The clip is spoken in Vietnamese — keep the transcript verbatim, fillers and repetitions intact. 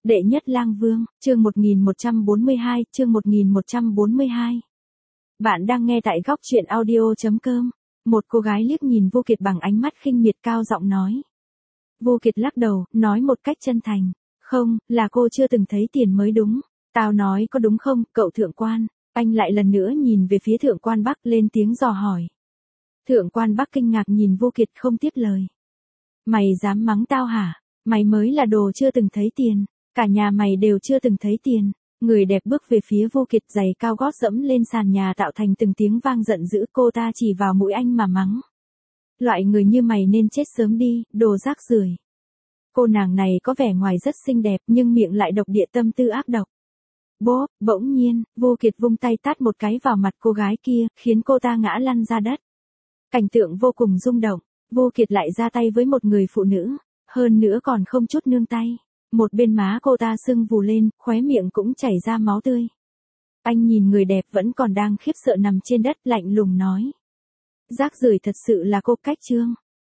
Đệ nhất lang vương, chương một nghìn một trăm bốn mươi hai, chương một nghìn một trăm bốn mươi hai. Bạn đang nghe tại góc truyện audio chấm com. Một cô gái liếc nhìn Vô Kiệt bằng ánh mắt khinh miệt, cao giọng nói. Vô Kiệt lắc đầu, nói một cách chân thành. Không, là cô chưa từng thấy tiền mới đúng. Tao nói có đúng không, cậu thượng quan? Anh lại lần nữa nhìn về phía thượng quan Bắc, lên tiếng dò hỏi. Thượng quan Bắc kinh ngạc nhìn Vô Kiệt không tiếp lời. Mày dám mắng tao hả? Mày mới là đồ chưa từng thấy tiền. Cả nhà mày đều chưa từng thấy tiền. Người đẹp bước về phía Vô Kiệt, giày cao gót dẫm lên sàn nhà tạo thành từng tiếng vang giận dữ. Cô ta chỉ vào mũi anh mà mắng. Loại người như mày nên chết sớm đi, đồ rác rưởi. Cô nàng này có vẻ ngoài rất xinh đẹp nhưng miệng lại độc địa, tâm tư ác độc. Bốp, bỗng nhiên, Vô Kiệt vung tay tát một cái vào mặt cô gái kia, khiến cô ta ngã lăn ra đất. Cảnh tượng vô cùng rung động. Vô Kiệt lại ra tay với một người phụ nữ, hơn nữa còn không chút nương tay. Một bên má cô ta sưng vù lên, khóe miệng cũng chảy ra máu tươi. Anh nhìn người đẹp vẫn còn đang khiếp sợ nằm trên đất, lạnh lùng nói. Rác rưởi thật sự là cô, Cách Trương.